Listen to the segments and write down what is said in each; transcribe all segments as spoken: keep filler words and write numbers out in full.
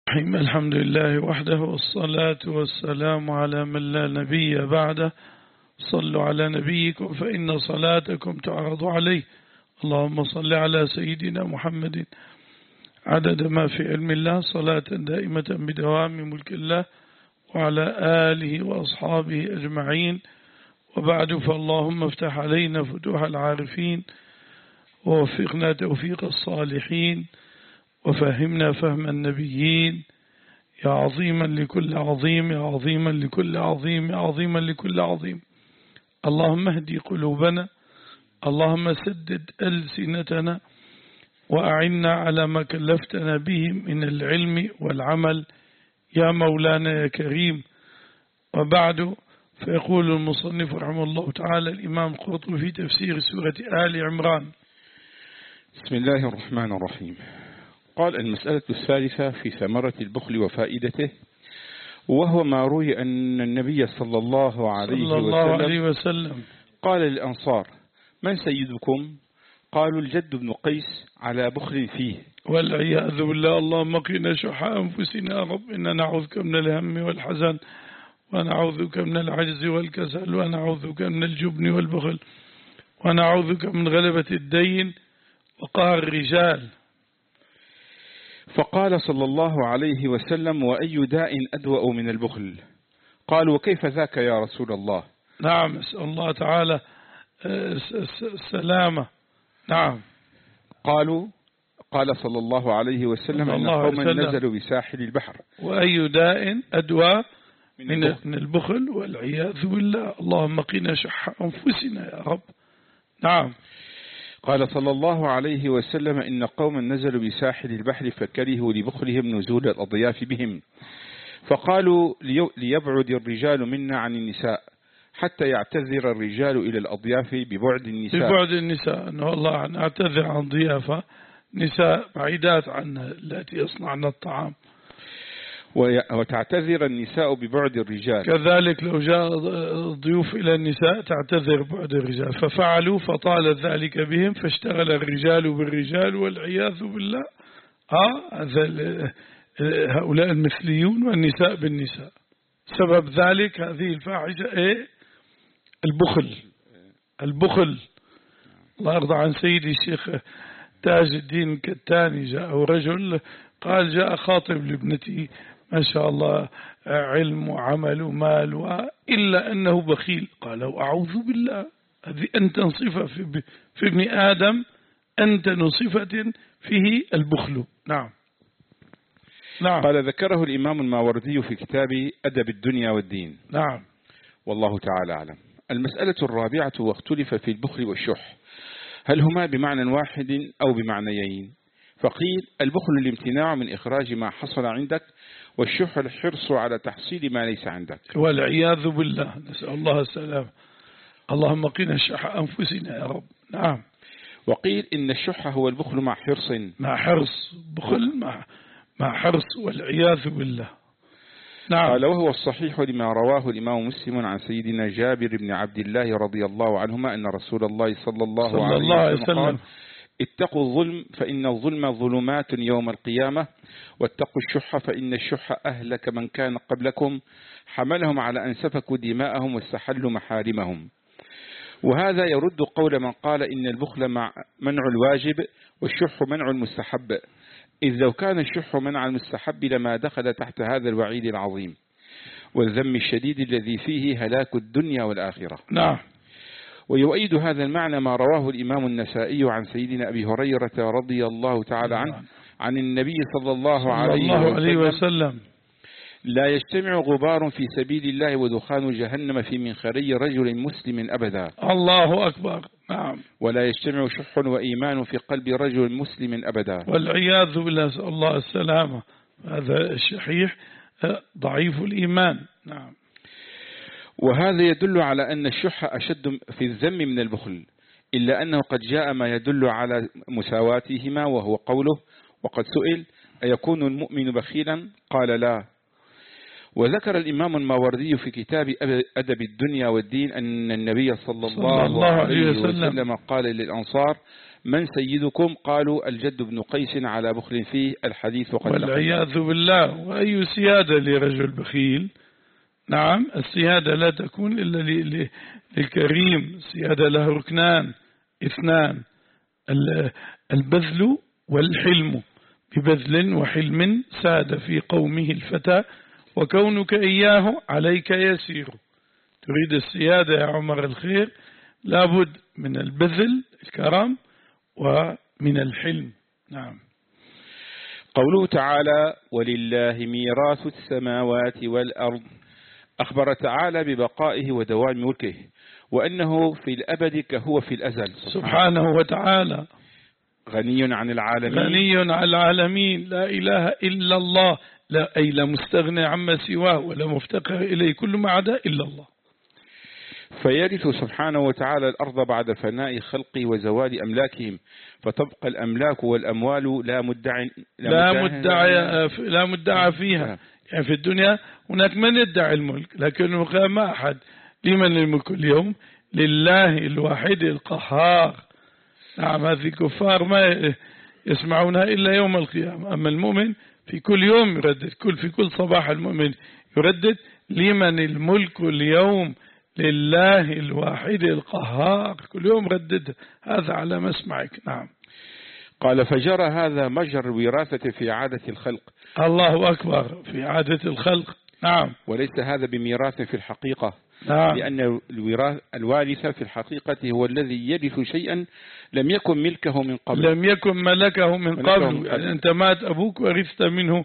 الحمد لله وحده والصلاة والسلام على من لا نبي بعده. صلوا على نبيكم فإن صلاتكم تعرض عليه. اللهم صل على سيدنا محمد عدد ما في علم الله صلاة دائمة بدوام ملك الله وعلى آله وأصحابه أجمعين. وبعد، فاللهم افتح علينا فتوح العارفين ووفقنا توفيق الصالحين وفهمنا فهم النبيين. يا عظيما لكل عظيم، يا عظيما لكل عظيم، يا عظيما لكل عظيم. اللهم اهدي قلوبنا، اللهم سدد ألسنتنا، وأعنا على ما كلفتنا به من العلم والعمل يا مولانا يا كريم. وبعد، فيقول المصنف رحمه الله تعالى الإمام القرطبي في تفسير سورة آل عمران: بسم الله الرحمن الرحيم. قال: المسألة الثالثة في ثمرة البخل وفائدته، وهو ما روي أن النبي صلى الله عليه, صلى الله وسلم, عليه وسلم قال للأنصار: من سيدكم؟ قالوا: الجد بن قيس، على بخل فيه. والعياذ بالله. اللهم قنا شح أنفسنا يا رب، إنا نعوذك من الهم والحزن، ونعوذك من العجز والكسل، ونعوذك من الجبن والبخل، ونعوذك من غلبة الدين وقهر الرجال. فقال صلى الله عليه وسلم: وأي داء أدوأ من البخل؟ قالوا: وكيف ذاك يا رسول الله؟ نعم، اسأل الله تعالى السلامة. نعم. قالوا قال صلى الله عليه وسلم: إن قوما نزلوا بساحل البحر. وأي داء أدوى من, من البخل والعياذ بالله. اللهم قنا شح أنفسنا يا رب. نعم. قال صلى الله عليه وسلم: إن قوما نزلوا بساحل البحر فكرهوا لبخلهم نزول الأضياف بهم، فقالوا: ليبعد الرجال منا عن النساء حتى يعتذر الرجال إلى الأضياف ببعد النساء. ببعد النساء، أنه الله نعتذر عن ضيافة نساء بعيدات عنا التي يصنعن الطعام، وتعتذر النساء ببعد الرجال. كذلك لو جاء ضيوف إلى النساء تعتذر بعد الرجال، ففعلوا فطال ذلك بهم، فاشتغل الرجال بالرجال والعياذ بالله. آه هؤلاء المثليون، والنساء بالنساء. سبب ذلك هذه الفاحشة إيه؟ البخل. البخل. الله يرضى عن سيدي الشيخ تاج الدين الكتاني، جاءه رجل قال: جاء خاطب لابنتي ما شاء الله علم وعمل ومال، وإلا أنه بخيل. قال: أعوذ بالله، هذه أنت صفة في, في ابن آدم، أنت صفة فيه البخل. نعم. نعم. قال: ذكره الإمام الماوردي في كتاب أدب الدنيا والدين. نعم. والله تعالى أعلم. المسألة الرابعة: واختلف في البخل والشح، هل هما بمعنى واحد أو بمعنيين؟ فقيل: البخل الامتناع من إخراج ما حصل عندك، والشح الحرص على تحصيل ما ليس عندك. والعياذ بالله، نسأل الله السلام. اللهم قنا شح أنفسنا يا رب. نعم. وقيل: إن الشح هو البخل مع حرص. مع حرص، بخل مع مع حرص، والعياذ بالله. نعم. قال: وهو الصحيح لما رواه الإمام مسلم عن سيدنا جابر بن عبد الله رضي الله عنهما أن رسول الله صلى الله, صلى الله عليه وسلم قال: اتقوا الظلم فإن الظلم ظلمات يوم القيامة، واتقوا الشح فإن الشح أهلك من كان قبلكم، حملهم على أن سفكوا دماءهم واستحلوا محارمهم. وهذا يرد قول من قال إن البخل مع منع الواجب والشح منع المستحب، إذ لو كان الشح منع المستحب لما دخل تحت هذا الوعيد العظيم والذم الشديد الذي فيه هلاك الدنيا والآخرة. نعم. ويؤيد هذا المعنى ما رواه الإمام النسائي عن سيدنا أبي هريرة رضي الله تعالى عنه عن النبي صلى الله عليه وسلم: لا يجتمع غبار في سبيل الله ودخان جهنم في منخري رجل مسلم أبدا. الله أكبر. نعم. ولا يجتمع شح وإيمان في قلب رجل مسلم أبدا. والعياذ بالله، نسأل الله السلامة. هذا الشحيح ضعيف الإيمان. نعم. وهذا يدل على أن الشح أشد في الذم من البخل، إلا أنه قد جاء ما يدل على مساواتهما، وهو قوله: وقد سئل: أيكون المؤمن بخيلا؟ قال: لا. وذكر الإمام الماوردي في كتاب أدب الدنيا والدين أن النبي صلى الله, صلى الله عليه وسلم, وسلم قال للأنصار: من سيدكم؟ قالوا الجد بن قيس على بخل فيه. الحديث وقد والعياذ بالله. وأي سيادة لرجل بخيل؟ نعم، السيادة لا تكون إلا للكريم. السيادة له ركنان اثنان: البذل والحلم. ببذل وحلم ساد في قومه الفتى، وكونك إياه عليك يسير. تريد السيادة يا عمر الخير، لابد من البذل الكرم ومن الحلم. نعم. قوله تعالى: ولله ميراث السماوات والأرض. أخبر تعالى ببقائه ودوام ملكه، وأنه في الأبد كهو في الأزل سبحانه وتعالى. غني عن العالمين، غني عن العالمين، لا إله إلا الله، لا أي لا مستغني عما سواه ولا مفتقر إليه، كل ما عدا إلا الله. فيرث سبحانه وتعالى الأرض بعد فناء خلقه وزوال أملاكهم، فتبقى الأملاك والأموال لا مدعي لا مدعي لا مدعى فيها. يعني في الدنيا هناك من يدعي الملك، لكن ما أحد. لمن الملك اليوم؟ لله الواحد القهار. نعم، هذه الكفار ما يسمعونها إلا يوم القيامة. أما المؤمن في كل يوم يردد، كل في كل صباح المؤمن يردد: لمن الملك اليوم؟ لله الواحد القهار. كل يوم ردد هذا على مسمعك. نعم. قال: فجرى هذا مجرى الوراثة في عادة الخلق. الله أكبر، في عادة الخلق. نعم. وليس هذا بميراث في الحقيقة. نعم. لأن الوارث في الحقيقة هو الذي يرث شيئا لم يكن ملكه من قبل، لم يكن ملكه من قبل. يعني أنت مات أبوك ورثت منه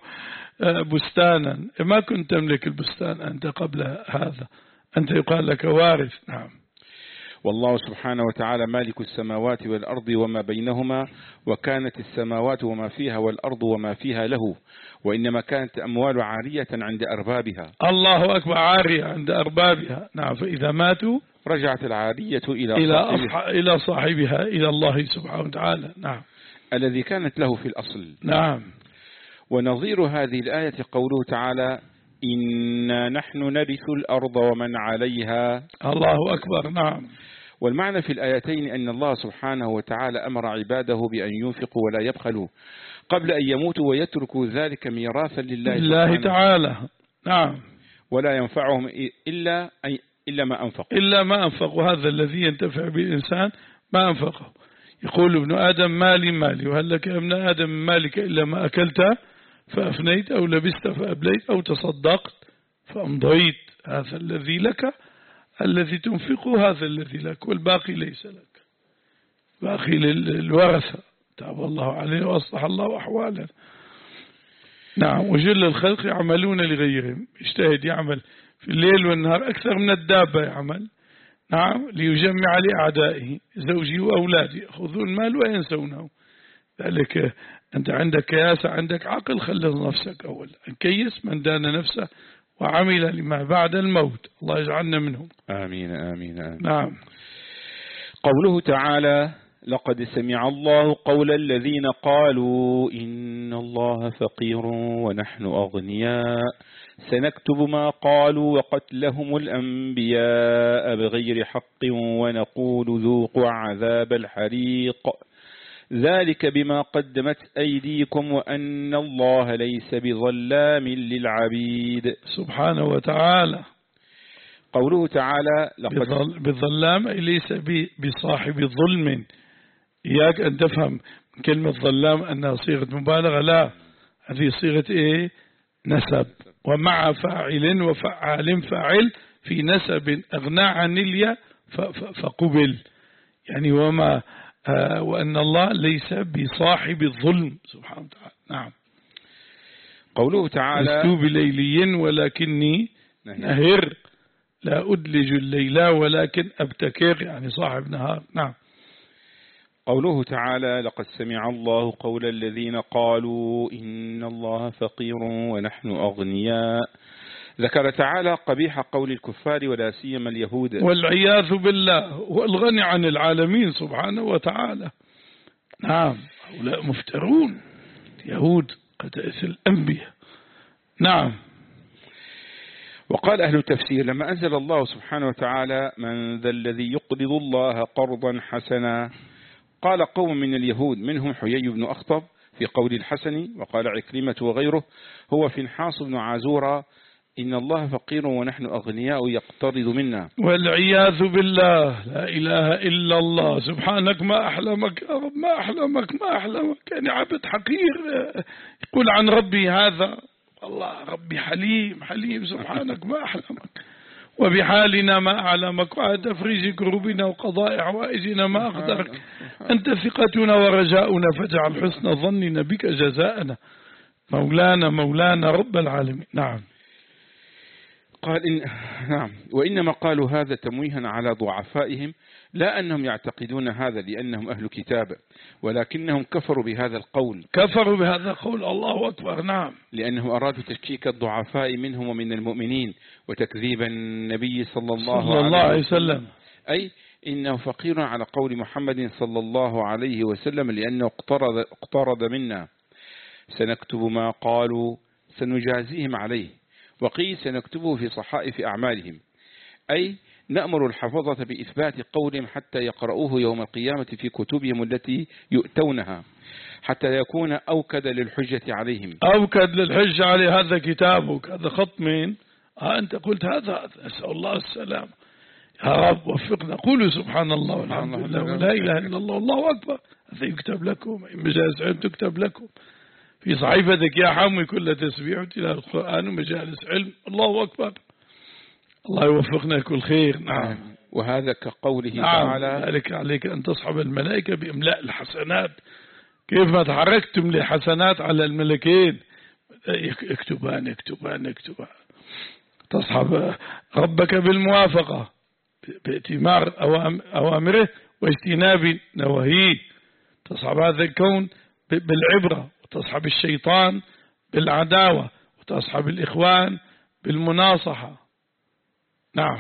بستانا، ما كنت تملك البستان أنت قبل هذا، أنت يقال لك وارث. نعم. والله سبحانه وتعالى مالك السماوات والأرض وما بينهما، وكانت السماوات وما فيها والأرض وما فيها له، وإنما كانت أموال عارية عند أربابها. الله أكبر، عارية عند أربابها. نعم. فإذا ماتوا رجعت العارية إلى إلى صاحبها. إلى صاحبها، إلى الله سبحانه وتعالى. نعم. الذي كانت له في الأصل. نعم. ونظير هذه الآية قوله تعالى: إنا نحن نرث الأرض ومن عليها. الله أكبر. نعم. والمعنى في الآيتين أن الله سبحانه وتعالى أمر عباده بأن ينفقوا ولا يبخلوا قبل أن يموتوا، ويتركوا ذلك ميراثا لله الله تعالى. نعم. ولا ينفعهم إلا إلا ما أنفقوا إلا ما أنفقوا. هذا الذي ينتفع به الإنسان ما أنفقه. يقول ابن آدم: مالي مالي، وهل لك يا ابن آدم من مالك إلا ما أكلت فأفنيت، أو لبست فأبليت، أو تصدقت فأمضيت. هذا الذي لك، الذي تنفقه هذا الذي لك، والباقي ليس لك، باقي للورثة. تاب الله عليه وأصلح الله أحواله. نعم. وجل الخلق يعملون لغيرهم، يجتهد يعمل في الليل والنهار أكثر من الدابة يعمل. نعم. ليجمع لأعدائه زوجي وأولادي يأخذون المال وينسونه. ذلك أنت عندك كياسة، عندك عقل، خلص نفسك أولا. كيس من دان نفسه وعمل لما بعد الموت. الله يجعلنا منهم. آمين آمين آمين. نعم. قوله تعالى: لقد سمع الله قول الذين قالوا إن الله فقير ونحن أغنياء سنكتب ما قالوا وقتلهم الأنبياء بغير حق ونقول ذوقوا عذاب الحريق ذلك بما قدمت أيديكم وأن الله ليس بظلام للعبيد. سبحانه وتعالى. قوله تعالى: لقد بالظلام أي ليس بصاحب ظلم. إياك أن تفهم كلمة ظلام أنها صيغة مبالغة، لا، هذه صيغة إيه؟ نسب، ومع فاعل وفعال فاعل في نسب أغنى عن الياء فقبل، يعني وما آه وأن الله ليس بصاحب الظلم سبحانه وتعالى. نعم. قوله تعالى: لست بليلي ولكني نهر، لا أدلج الليلا ولكن أبتكر، يعني صاحب نهار. نعم. قوله تعالى: لقد سمع الله قول الذين قالوا إن الله فقير ونحن أغنياء. ذكر تعالى قبيح قول الكفار ولا سيما اليهود والعياذ بالله، والغني عن العالمين سبحانه وتعالى. نعم. هؤلاء مفترون، اليهود قتلت الأنبياء. نعم. وقال أهل التفسير: لما أنزل الله سبحانه وتعالى من ذا الذي يقرض الله قرضا حسنا، قال قوم من اليهود منهم حيي بن أخطب في قول الحسن، وقال عكرمة وغيره هو فنحاس بن عازورة إن الله فقير ونحن أغنياء يقترض منا. والعياذ بالله، لا إله إلا الله. سبحانك ما أحلمك يا رب، ما أحلمك ما أحلمك. يعني عبد حقير يقول عن ربي هذا. الله ربي حليم حليم، سبحانك ما أحلمك. وبحالنا ما أعلمك، وعلى تفريج كروبنا وقضاء حوائجنا ما أقدرك. أنت ثقتنا ورجاؤنا، فاجعل حسن ظننا بك جزاءنا. مولانا مولانا رب العالمين. نعم. قال إن نعم وإنما قالوا هذا تمويها على ضعفائهم، لا أنهم يعتقدون هذا لأنهم أهل كتاب، ولكنهم كفروا بهذا القول كفروا بهذا القول. الله أكبر. نعم. لأنهم أرادوا تشكيك الضعفاء منهم ومن المؤمنين وتكذيب النبي صلى الله, صلى الله عليه وسلم، أي إنه فقير على قول محمد صلى الله عليه وسلم لأنه اقترض, اقترض منا. سنكتب ما قالوا سنجازيهم عليه. وقيل سنكتبه في صحائف أعمالهم، أي نأمر الحفظة بإثبات قولهم حتى يقرؤوه يوم القيامة في كتبهم التي يؤتونها، حتى يكون أوكد للحجة عليهم. أوكد للحجة عليه. هذا كتابك، هذا خط مين؟ ها أنت قلت هذا. أسأل الله السلام. يا رب وفقنا. قولوا سبحان الله والحمد لله ولا إله إلا الله والله أكبر. هذا يكتب لكم، مجالس علم تكتب لكم في صحيفتك يا حمي كل تسبيح وتلاوة القرآن ومجالس علم. الله أكبر. الله يوفقنا كل خير. نعم. وهذا كقوله نعم. تعالى ذلك عليك أن تصحب الملائكة بإملاء الحسنات. كيف ما تحركتم لحسنات على الملكين، اكتبان اكتبان اكتبان. تصحب ربك بالموافقة باتمار أوامره واجتناب نواهيه. تصحب هذا الكون بالعبرة، وتصحب الشيطان بالعداوة، وتصحب الإخوان بالمناصحة. نعم.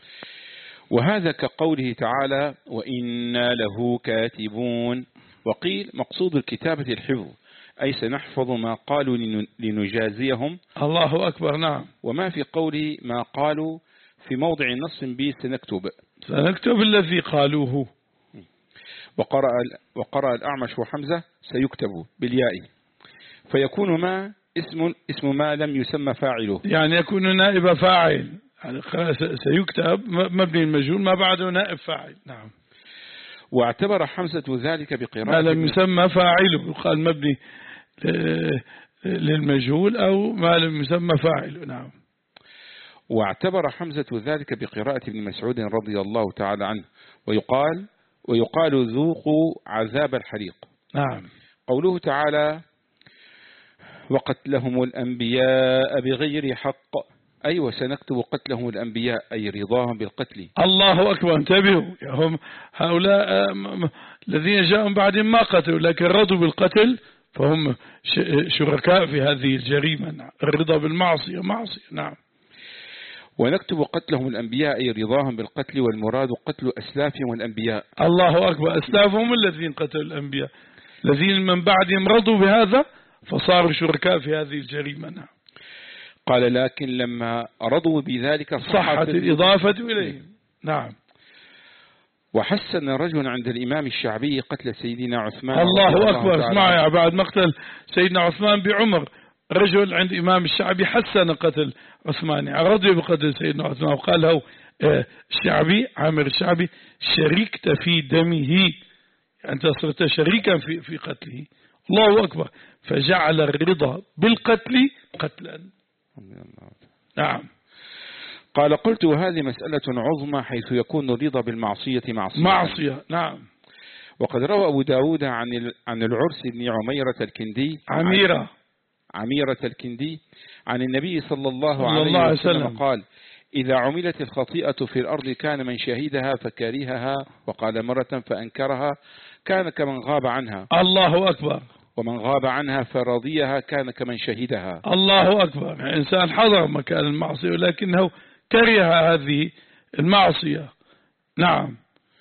وهذا كقوله تعالى وإنا له كاتبون. وقيل مقصود الكتابة الحفظ، أي سنحفظ ما قالوا لنجازيهم. الله أكبر. نعم. وما في قول ما قالوا في موضع نص به سنكتب سنكتب الذي قالوه. وقرأ, وقرأ الأعمش وحمزة سيكتب بالياء، فيكون ما اسم, اسم ما لم يسمى فاعله، يعني يكون نائب فاعل. يعني سيكتب مبني المجهول ما بعده نائب فاعل. نعم. واعتبر حمزة ذلك بقراءة ما لم يسمى فاعله، يقال مبني للمجهول أو ما لم يسمى فاعله. نعم. واعتبر حمزة ذلك بقراءة ابن مسعود رضي الله تعالى عنه. ويقال ويقال ذوقوا عذاب الحريق. نعم. قوله تعالى وقتلهم الأنبياء بغير حق، أي وسنكتب قتلهم الأنبياء، أي رضاهم بالقتل. الله أكبر. انتبهوا، هم هؤلاء الذين جاءوا بعد ما قتلوا لكن رضوا بالقتل، فهم شركاء في هذه الجريمة. الرضا بالمعصية معصية. نعم. ونكتب قتلهم الأنبياء أي رضاهم بالقتل، والمراد قتل أسلافهم الأنبياء. الله أكبر. أسلافهم الذين قتلوا الأنبياء، الذين من بعدهم رضوا بهذا فصاروا شركاء في هذه الجريمة. نعم. قال لكن لما رضوا بذلك صحت الإضافة إليهم. نعم. وحسن رجل عند الإمام الشعبي قتل سيدنا عثمان. الله أكبر. اسمع، بعد مقتل سيدنا عثمان بعمر، رجل عند إمام الشعبي حسن قتل عثمان، رضي بقتل سيدنا عثمان، وقال له الشعبي عامر الشعبي شريكت في دمه، أنت صرت شريكا في في قتله. الله أكبر. فجعل الرضا بالقتل قتلا. نعم. قال قلت وهذه مسألة عظمى، حيث يكون الرضا بالمعصية معصية. معصية. نعم. وقد روى أبو داود عن عن العرس بن عميرة الكندي عميرة عميرة الكندي عن النبي صلى الله عليه وسلم قال إذا عملت الخطيئة في الأرض كان من شهدها فكرهها وقال مرة فأنكرها كان كمن غاب عنها. الله أكبر. ومن غاب عنها فرضيها كان كمن شهدها. الله أكبر. إنسان حضر مكان المعصية ولكنه كره هذه المعصية. نعم.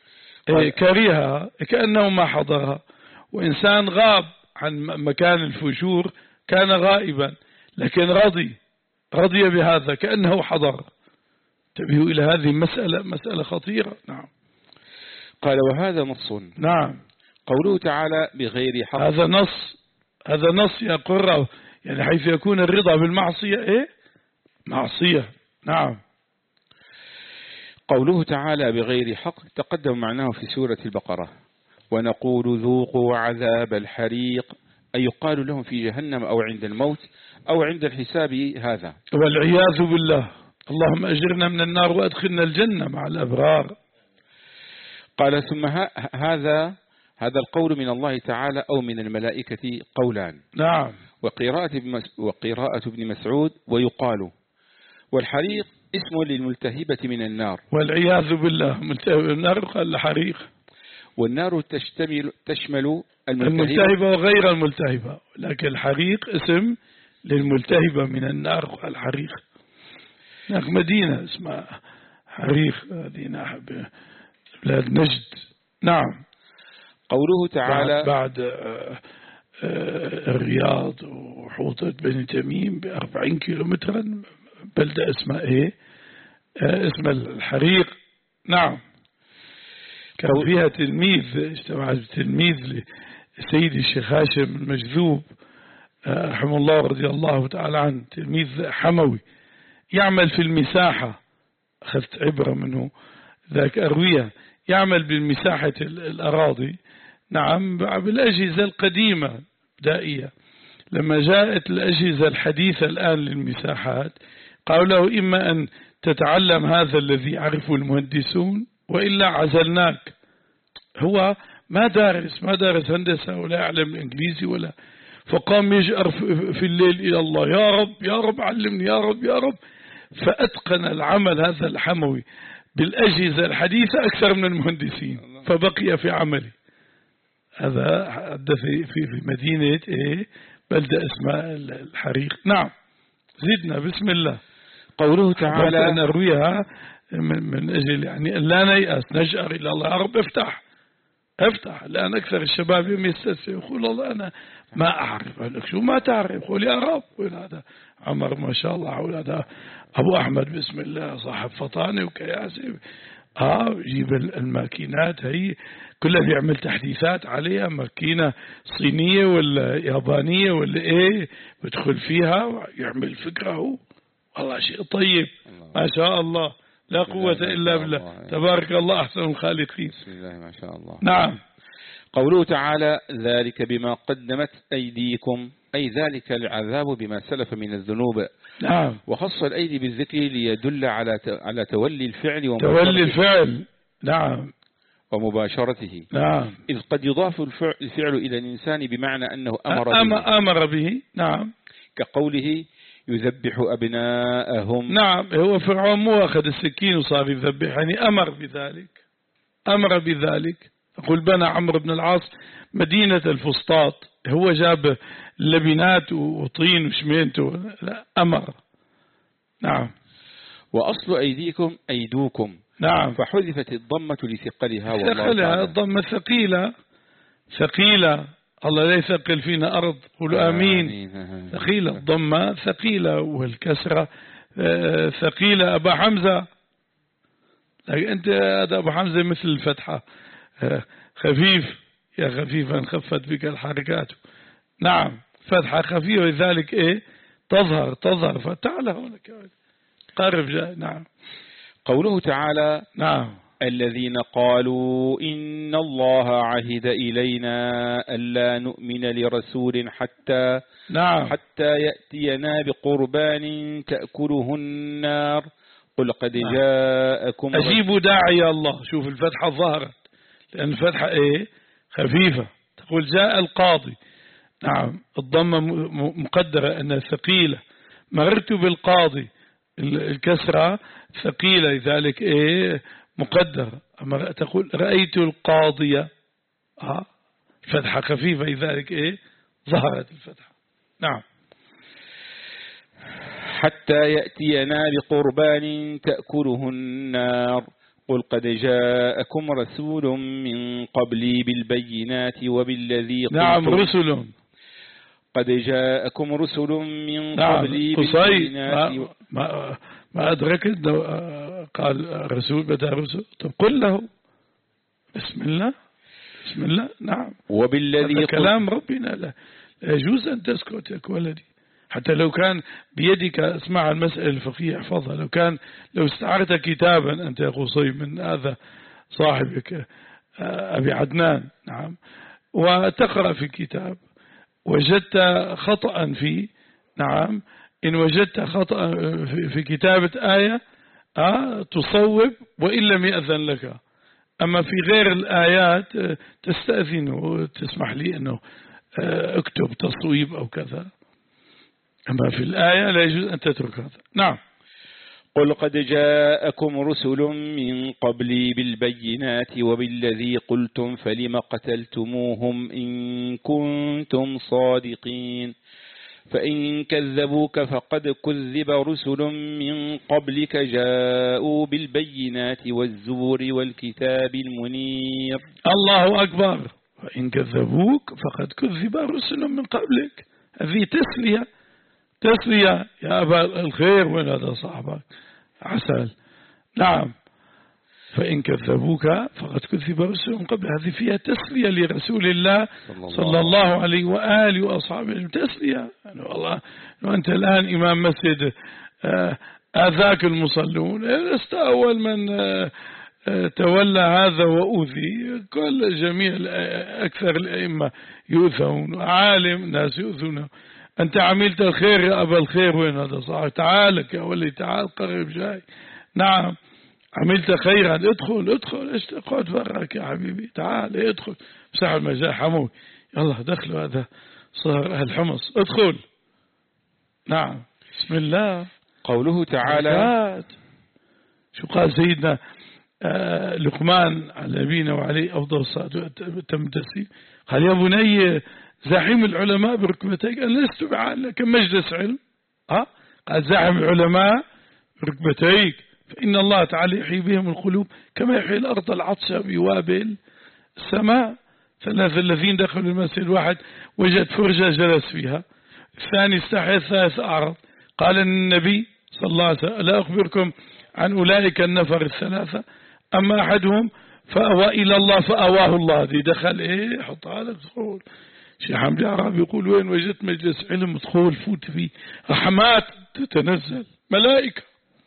كرهها كأنه ما حضرها. وإنسان غاب عن مكان الفجور كان غائبا لكن رضي رضي بهذا كأنه حضر. انتبهوا إلى هذه مسألة مسألة خطيرة. نعم. قال وهذا نص. نعم. قوله تعالى بغير حق، هذا نص، هذا نص يا قرة، يعني حيث يكون الرضا بالمعصية إيه؟ معصية. نعم. قوله تعالى بغير حق تقدم معناه في سورة البقرة: ونقول ذوقوا عذاب الحريق، أي يقال لهم في جهنم أو عند الموت أو عند الحساب هذا، والعياذ بالله. اللهم أجرنا من النار وأدخلنا الجنة مع الأبرار. قال ثم هذا هذا القول من الله تعالى أو من الملائكة قولان. نعم. وقراءة وقراءة ابن مسعود ويقال والحريق اسم للملتهبة من النار، والعياذ بالله. ملتهب النار قال الحريق، والنار تشتمل تشمل الملتهبة, الملتهبة وغير الملتهبة، لكن الحريق اسم للملتهبة من النار قال الحريق. هناك مدينة اسمها حريق، مدينة بلاد نجد. نعم. قوله تعالى بعد, بعد الرياض وحوطة بني تميم بأربعين كيلومترا بلدة اسمها ايه؟ اسم الحريق. نعم. كان فيها تلميذ، اجتمع تلميذ لسيدي الشيخ هاشم المجذوب رحمه الله رضي الله تعالى عنه، تلميذ حموي يعمل في المساحة، أخذت عبرة منه ذاك أروية، يعمل بالمساحة الأراضي. نعم. بالأجهزة القديمة بدائية. لما جاءت الأجهزة الحديثة الآن للمساحات قالوا له إما أن تتعلم هذا الذي يعرفه المهندسون وإلا عزلناك. هو ما دارس ما دارس هندسة ولا يعلم الإنجليزي ولا، فقام يجأر في الليل إلى الله: يا رب يا رب علمني، يا رب يا رب. فأتقن العمل هذا الحموي بالأجهزة الحديثة أكثر من المهندسين، فبقي في عمله. هذا حدث في في مدينة إيه؟ بلدة اسمها الحريق. نعم. زدنا بسم الله. قوله تعالى أن نرويها من أجل يعني لا نيأس، نجأر إلى الله: يا رب افتح افتح. الآن أكثر الشباب يوم يستسي يقول الله أنا ما أعرف. أقول لك شو ما تعرف؟ قول يا رب. قول هذا عمر ما شاء الله، هذا أبو أحمد بسم الله صاحب فطاني وكياسي، آه يجيب الماكينات هي كلها بيعمل تحديثات عليها، ماكينة صينية ولا يابانية ولا إيه، بدخل فيها ويعمل فكرة. هو والله شيء طيب ما شاء الله، لا قوة إلا بالله، تبارك الله أحسن الخالقين. بسم الله ما شاء الله. نعم. قوله تعالى ذلك بما قدمت أيديكم، أي ذلك العذاب بما سلف من الذنوب. نعم. وخص الأيدي بالذكر ليدل على على تولي الفعل تولي الفعل. نعم. ومباشرته. نعم. إذ قد يضاف الفعل إلى الإنسان بمعنى أنه أمر به. أمر به. نعم. كقوله يذبح أبناءهم. نعم. هو فرعون مو أخذ السكين وصار يذبح، يعني أمر بذلك، أمر بذلك. أقول بنى عمرو بن العاص مدينة الفسطاط، هو جاب لبنات وطين وشمينته، لا أمر. نعم. وأصل أيديكم أيدوكم. نعم. فحذفت الضمة لثقلها، والله ثقلها الضمة ثقيلة ثقيلة، الله لا يثقل فينا أرض، قولوا آمين. ثقيلة الضمة ثقيلة، والكسرة ثقيلة. أبا حمزة، لكن أنت هذا أبو حمزة مثل الفتحة، خفيف، يا خفيفا خفت بك الحركات. نعم. فتحة خفيفة لذلك إيه تظهر تظهر فتعالى هونك قارب جاء. نعم. قوله تعالى نعم الذين قالوا إن الله عهد إلينا ألا نؤمن لرسول حتى نعم حتى يأتينا بقربان تأكله النار قل قد نعم. جاءكم أجيبوا داعي الله. شوف الفتحة ظهرت، لأن الفتحة إيه خفيفة، تقول جاء القاضي. نعم. الضمة مقدرة أنها ثقيلة. مررت بالقاضي، الكسرة ثقيلة لذلك إيه مقدر. أما تقول رأيت القاضية، آه فتحة خفيفة لذلك إيه ظهرت الفتحة. نعم. حتى يأتينا بقربان تأكله النار قل قد جاءكم رسول من قبلي بالبينات وبالذي قلتم. نعم رسل. قد جاءكم رسل من نعم. قبلي بالبينات. ما, ما, ما أدركت قال رسول بدأ رسول. طب قل له بسم الله بسم الله. نعم. وبالذي كلام ربنا لا يجوز أن تسكت يا ولدي، حتى لو كان بيدك اسمع المسألة الفقهية احفظها. لو كان لو استعرت كتابا أنت يا قصي من هذا صاحبك أبي عدنان، نعم، وتقرأ في كتاب وجدت خطأ فيه، نعم، إن وجدت خطأ في كتابة آية أه تصوب وإن لم يأذن لك. أما في غير الآيات تستأذن وتسمح لي أنه اكتب تصويب أو كذا، أما في الآية لا يجوز أن تترك هذا. نعم. قل قد جاءكم رسل من قبلي بالبينات وبالذي قلتم فلم قتلتموهم إن كنتم صادقين فإن كذبوك فقد كذب رسل من قبلك جاءوا بالبينات والزبر والكتاب المنير. الله أكبر. فإن كذبوك فقد كذب رسل من قبلك. هذه تسلية، تسلية يا أبا الخير وين هذا صاحبك عسل. نعم. فإن كذبوك فقد كذب رسل من قبل. هذه فيها تسلية لرسول الله صلى الله عليه وآله وأصحابه. تسلية يعني والله لو أنت الآن إمام مسجد آذاك المصلون، لست أول من تولى هذا وأوذي. كل جميع أكثر الأئمة يؤذون، عالم ناس يؤذون. أنت عملت الخير يا أبا الخير وين هذا صاحب. تعالك يا ولي تعال قرب جاي. نعم عملت خيرا ادخل ادخل ايش تقعد برك يا حبيبي. تعال ادخل مساح المجال حموي يلا دخلوا هذا صار الحمص ادخل. نعم. بسم الله. قوله تعالى شو قال سيدنا آه لقمان على نبينا وعليه أفضل الصلاة والتسليم؟ قال يا بني زاحم العلماء بركبتيك. أنا لست بعالم كم مجلس علم. ها قال زاحم العلماء بركبتيك فإن الله تعالى يحيي بهم القلوب كما يحيي الأرض العطشة بوابل السماء. ثلاثة الذين دخلوا المسجد الواحد وجد فرجة جلس فيها، الثاني استحيا، الثالث أعرض. قال النبي صلى الله عليه وسلم لا أخبركم عن أولئك النفر الثلاثة أما أحدهم فأوى إلى الله فأواه الله. دي دخل إيه حط هذا دخول. شيخ حمدي عربي يقول وين وجدت مجلس علم ادخل فوت فيه رحمات تتنزل ملائكة.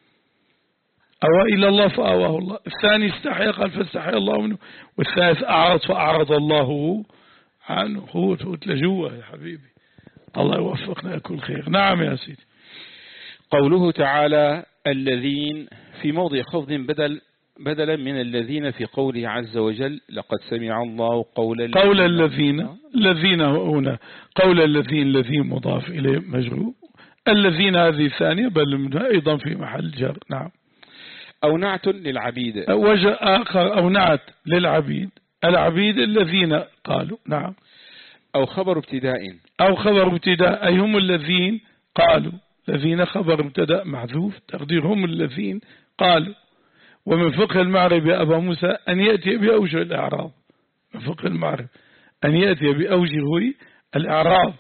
أوى إلى الله فأواه الله. الثاني استحيا قال فاستحيا الله منه، والثالث أعرض فأعرض الله عنه. هو فوت لجوه يا حبيبي. الله يوفقنا كل خير. نعم يا سيدي. قوله تعالى الذين في موضع خفض بدل بدلا من الذين في قوله عز وجل لقد سمع الله قول قول الذين. الذين هنا قول الذين الذين مضاف إليه مجرور. الذين هذه ثانية بل منها أيضا في محل جر. نعم. أو نعت للعبيد. وجه آخر أو نعت للعبيد. العبيد الذين قالوا. نعم. أو خبر ابتداء. أو خبر ابتداء أي هم الذين قالوا. الذين خبر ابتداء محذوف تقدير هم الذين قالوا. ومن فقه المعرب يا أبا موسى أن يأتي بأوجه الإعراب. من فقه المعرب أن يأتي بأوجه الإعراب.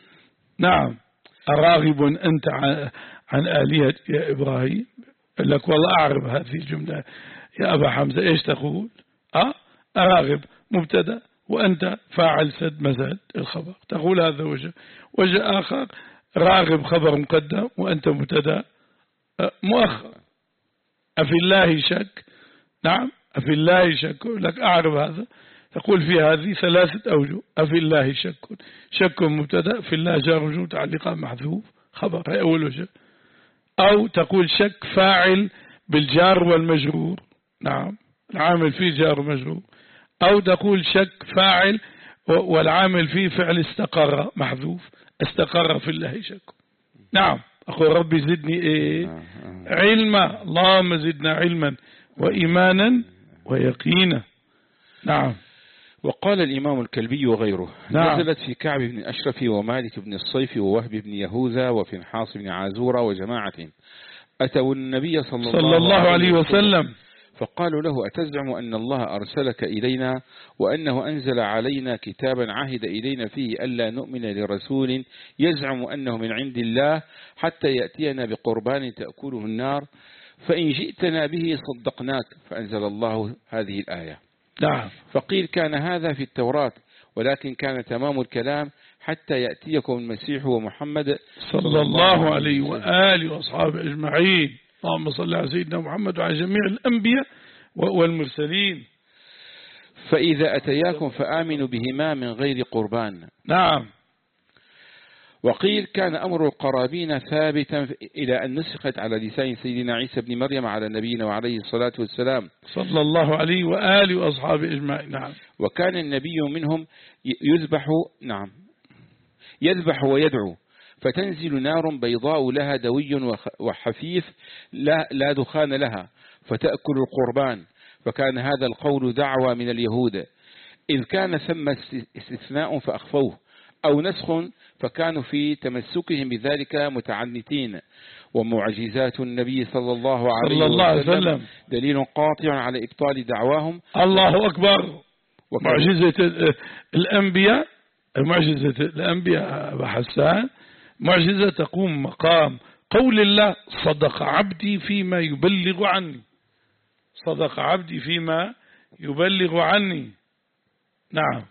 نعم. أراغب أنت عن آلهة يا إبراهيم؟ لك والله أعرف هذه الجملة يا أبا حمزة إيش تقول؟ أه؟ أراغب مبتدأ وأنت فاعل سد مزاد الخبر تقول هذا وجه. وجه آخر راغب خبر مقدم وأنت مبتدأ مؤخر. أفي الله شك. نعم. أفي الله شك لك أعرف هذا. تقول في هذه ثلاثة أوجه. أفي الله شك شك مبتدأ في الله جار وجوه تعليقا محذوف خبر هي أول وجه. أو تقول شك فاعل بالجار والمجرور. نعم. العامل فيه جار ومجرور. أو تقول شك فاعل والعامل فيه فعل استقر محذوف استقر في الله شك. نعم. أقول ربي زدني إيه علما. اللهم زدنا علما وإيمانا ويقينا. نعم. وقال الإمام الكلبي وغيره نعم. نزلت في كعب بن أشرف ومالك بن الصيف ووهب بن يهوذا وفنحاص بن عازورة وجماعة أتوا النبي صلى الله, صلى الله عليه وسلم فقالوا له أتزعم أن الله أرسلك إلينا وأنه أنزل علينا كتابا عهد إلينا فيه ألا نؤمن لرسول يزعم أنه من عند الله حتى يأتينا بقربان تأكله النار فإن جئتنا به صدقناك. فأنزل الله هذه الآية. نعم. فقيل كان هذا في التوراة، ولكن كان تمام الكلام حتى يأتيكم المسيح ومحمد صلى الله عليه وآله وأصحابه أجمعين. اللهم صل على سيدنا محمد وعلى جميع الأنبياء والمرسلين. فإذا أتياكم فآمنوا بهما من غير قربان. نعم. وقيل كان أمر القرابين ثابتا إلى أن نسخت على لسان سيدنا عيسى بن مريم على نبينا وعليه الصلاة والسلام صلى الله عليه وآله وأصحابه أجمعين. نعم. وكان النبي منهم يذبح نعم يذبح ويدعو، فتنزل نار بيضاء لها دوي وحفيف لا, لا دخان لها، فتأكل القربان. فكان هذا القول دعوة من اليهود، إذ كان ثم استثناء فأخفوه، أو نسخ فكانوا في تمسكهم بذلك متعنتين. ومعجزات النبي صلى الله عليه وسلم, وسلم دليل قاطع على إبطال دعواهم. الله أكبر. معجزة الأنبياء، معجزة الأنبياء حسان معجزة تقوم مقام قول الله صدق عبدي فيما يبلغ عني. صدق عبدي فيما يبلغ عني. نعم.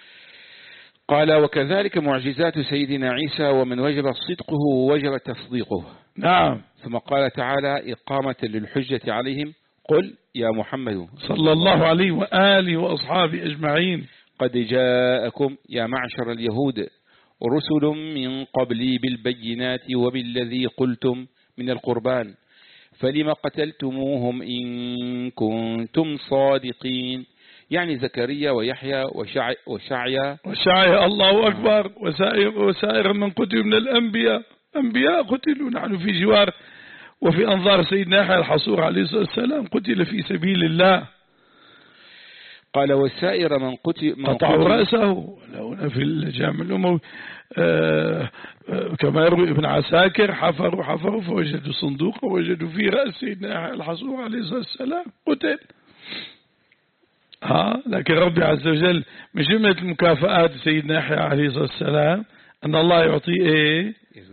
قال وكذلك معجزات سيدنا عيسى ومن وجب صدقه ووجب تصديقه. نعم. ثم قال تعالى إقامة للحجة عليهم قل يا محمد صلى الله عليه وآله وأصحابه أجمعين قد جاءكم يا معشر اليهود رسل من قبلي بالبينات وبالذي قلتم من القربان، فلما قتلتموهم إن كنتم صادقين. يعني زكريا ويحيى وشعيا وشعيا وشعيا الله أكبر وسائر, وسائر من قتلوا من الأنبياء. أنبياء قتلوا، نحن في جوار وفي أنظار سيدنا يحيى الحصور عليه الصلاة والسلام قتل في سبيل الله. قال والسائر من قتل قطعوا رأسه. لو في الجامع الأموي آه آه كما يروي ابن عساكر حفروا حفروا فوجدوا صندوق ووجدوا فيه رأس سيدنا يحيى الحصور عليه الصلاة والسلام قتل. ها لكن ربي عز وجل من جملة المكافآت سيدنا يحيى عليه الصلاة والسلام أن الله يعطيه إيه؟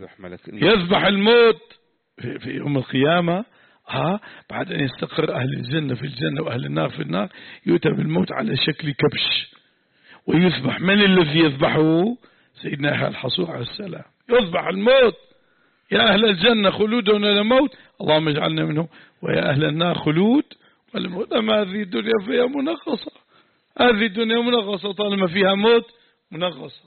يذبح الموت في, في يوم القيامة. ها بعد أن يستقر أهل الجنة في الجنة وأهل النار في النار يؤتى بالموت على شكل كبش ويذبح. من الذي يذبحه؟ سيدنا يحيى الحصور عليه السلام. يذبح الموت. يا أهل الجنة خلود ولا موت، اللهم اجعلنا منهم، ويا أهل النار خلود والموت. أما هذه الدنيا فيها منغصة، هذه الدنيا منغصة طالما فيها موت منغصة.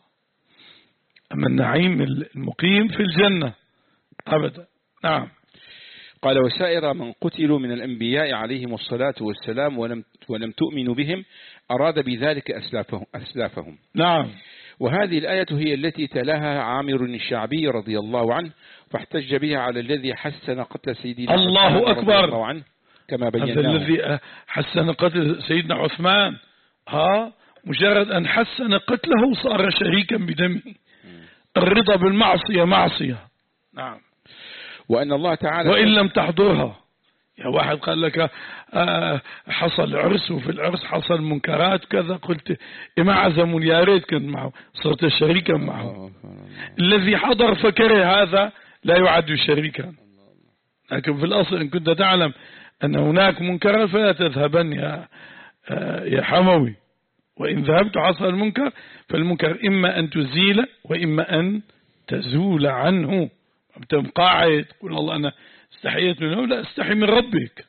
أما النعيم المقيم في الجنة أبدا. نعم. قال وسائر من قتلوا من الأنبياء عليهم الصلاة والسلام ولم, ولم تؤمنوا بهم أراد بذلك أسلافهم, أسلافهم. نعم. وهذه الآية هي التي تلاها عامر الشعبي رضي الله عنه، فاحتج بها على الذي حسن قتل سيدنا الله أكبر الله عنه كما بيناه. هذا الذي حسن قتل سيدنا عثمان، ها مجرد أن حسن قتله صار شريكا بدمه. الرضا بالمعصية معصية. نعم. وأن الله تعالى وإن لم تحضرها. يا واحد قال لك آه حصل عرس وفي العرس حصل منكرات كذا، قلت إما عزموا يا ريت كنت معه، صرت شريكا معه. الذي حضر فكره هذا لا يعد شريكا. لكن في الأصل إن كنت تعلم أن هناك منكرات فلا تذهبن يا آه يا حموي. وإن ذهبت حصل المنكر فالمنكر إما أن تزيل وإما أن تزول عنه. أنت قاعد تقول الله أنا استحيت منه، لا استحي من ربك.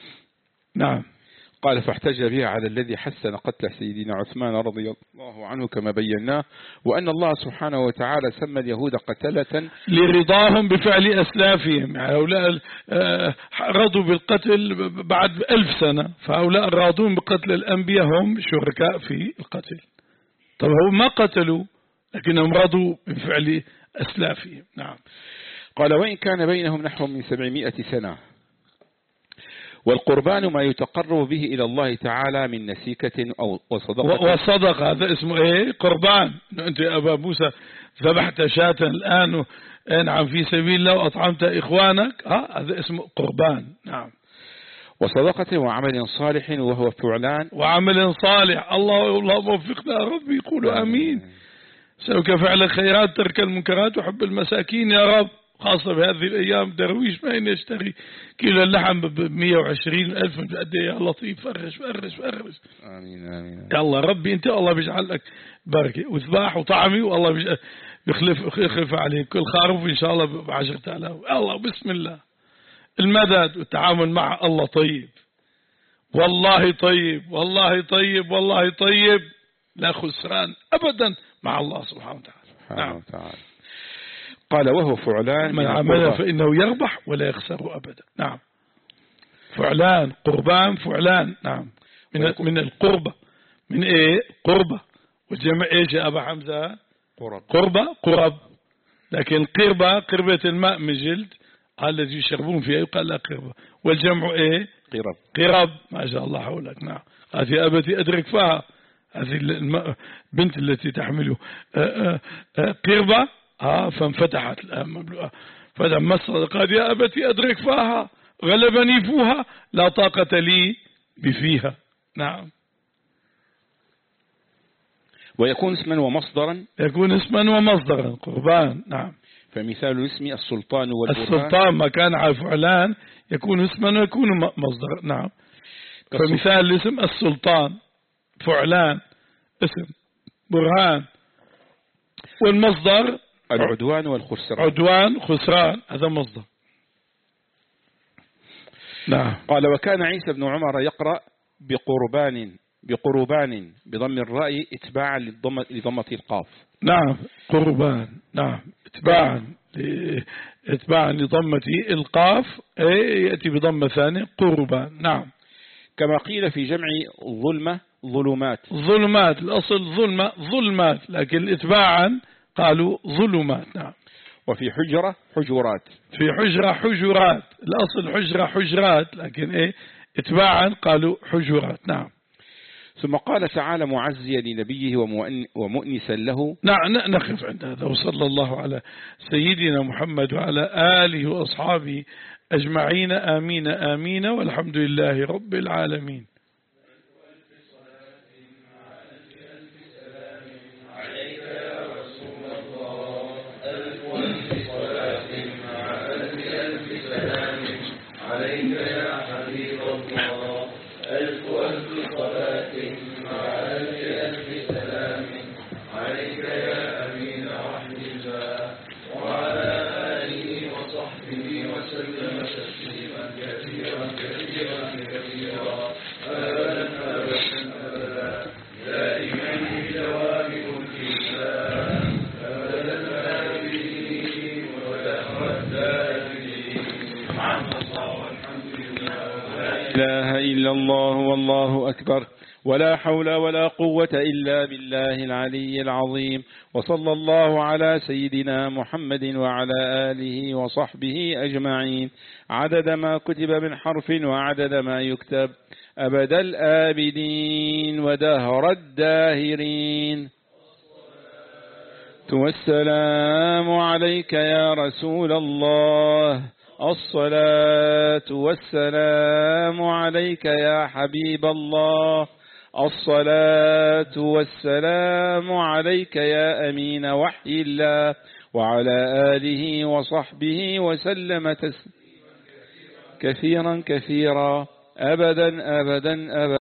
نعم. قال فاحتج بها على الذي حسن قتل سيدنا عثمان رضي الله عنه كما بيناه، وأن الله سبحانه وتعالى سمى اليهود قتلة لرضاهم بفعل أسلافهم. يعني هؤلاء رضوا بالقتل بعد ألف سنة، فهؤلاء الراضون بقتل الأنبياء هم شركاء في القتل. طب هم ما قتلوا لكنهم رضوا بفعل أسلافهم. نعم. قال وإن كان بينهم نحو من سبعمائة سنة، والقربان ما يتقرب به إلى الله تعالى من نسيكة أو وصدقة. وصدقة هذا اسمه إيه؟ قربان. أنت يا أبا موسى ذبحت شاة الآن نعم في سبيل الله وأطعمت إخوانك، ها هذا اسمه قربان. نعم. وصدقة وعمل صالح وهو فعلان. وعمل صالح. الله الله موفقنا يا رب، يقولوا آمين. سوك فعل الخيرات ترك المنكرات وحب المساكين يا رب. خاصة بهذه الأيام درويش ما يشتري كيلو اللحم بمية وعشرين ألف قد إيه. يا لطيف فرش فرش فرش. آمين آمين. يا الله ربي أنت الله بيجعل لك بركة وذباح وطعمي، والله بيخلف يخلف عليك كل خروف إن شاء الله بعشرة آلاف. الله بسم الله. المدد والتعامل مع الله طيب، والله طيب والله طيب والله طيب، لا خسران أبدا مع الله سبحانه وتعالى. نعم تعالى. قال وهو فعلان من عمل فإنه يربح ولا يخسر أبدا. نعم فعلان قربان فعلان. نعم من من القربة، من إيه قربة، والجمع إيش يا أبا حمزة؟ قرب. قربة قرب، لكن قربة قربة الماء من جلد الذي يشربون فيها يقال لها قربة، والجمع إيه قرب. قرب. ما شاء الله حولك. نعم هذه أبتي أدرك فيها، هذه البنت التي تحمله قربة ها فانفتحت الآن مملوءة فلما الصدقات يا أبتي أدرك فاها غلبني فوها لا طاقة لي بفيها. نعم. ويكون اسما ومصدرا. يكون اسما ومصدرا قربان. نعم. فمثال الاسم السلطان والبرهان. السلطان ما كان على فعلان يكون اسما ويكون مصدرا. نعم. فمثال الاسم السلطان فعلان اسم برهان، والمصدر العدوان والخسران. عدوان خسران هذا مصدر. نعم. قال وكان عيسى بن عمر يقرأ بقربان بقربان بضم الراء اتباعا لضمة لضمة القاف. نعم قربان. نعم اتباعا اتباعا لضمة القاف يأتي بضمة ثانية قربان. نعم. كما قيل في جمع ظلمة ظلمات. ظلمات الأصل ظلمة ظلمات، لكن اتباعا قالوا ظلمات. نعم. وفي حجرة حجرات. في حجرة حجرات، الأصل حجرة حجرات، لكن إيه اتباعا قالوا حجرات. نعم. ثم قال تعالى معزيا لنبيه ومؤنسا له. نعم نقف عند هذا، وصلى الله على سيدنا محمد وعلى آله وأصحابه أجمعين. آمين آمين والحمد لله رب العالمين. لا إله إلا الله والله أكبر، ولا حول ولا قوة إلا بالله العلي العظيم. وصلى الله على سيدنا محمد وعلى آله وصحبه أجمعين، عدد ما كتب من حرف وعدد ما يكتب، أبد الآبدين ودهر الداهرين. والسلام عليك يا رسول الله، الصلاة والسلام عليك يا حبيب الله، الصلاة والسلام عليك يا أمين وحي الله، وعلى آله وصحبه وسلم تسليما كثيرا كثيرا أبدا أبدا أبدا.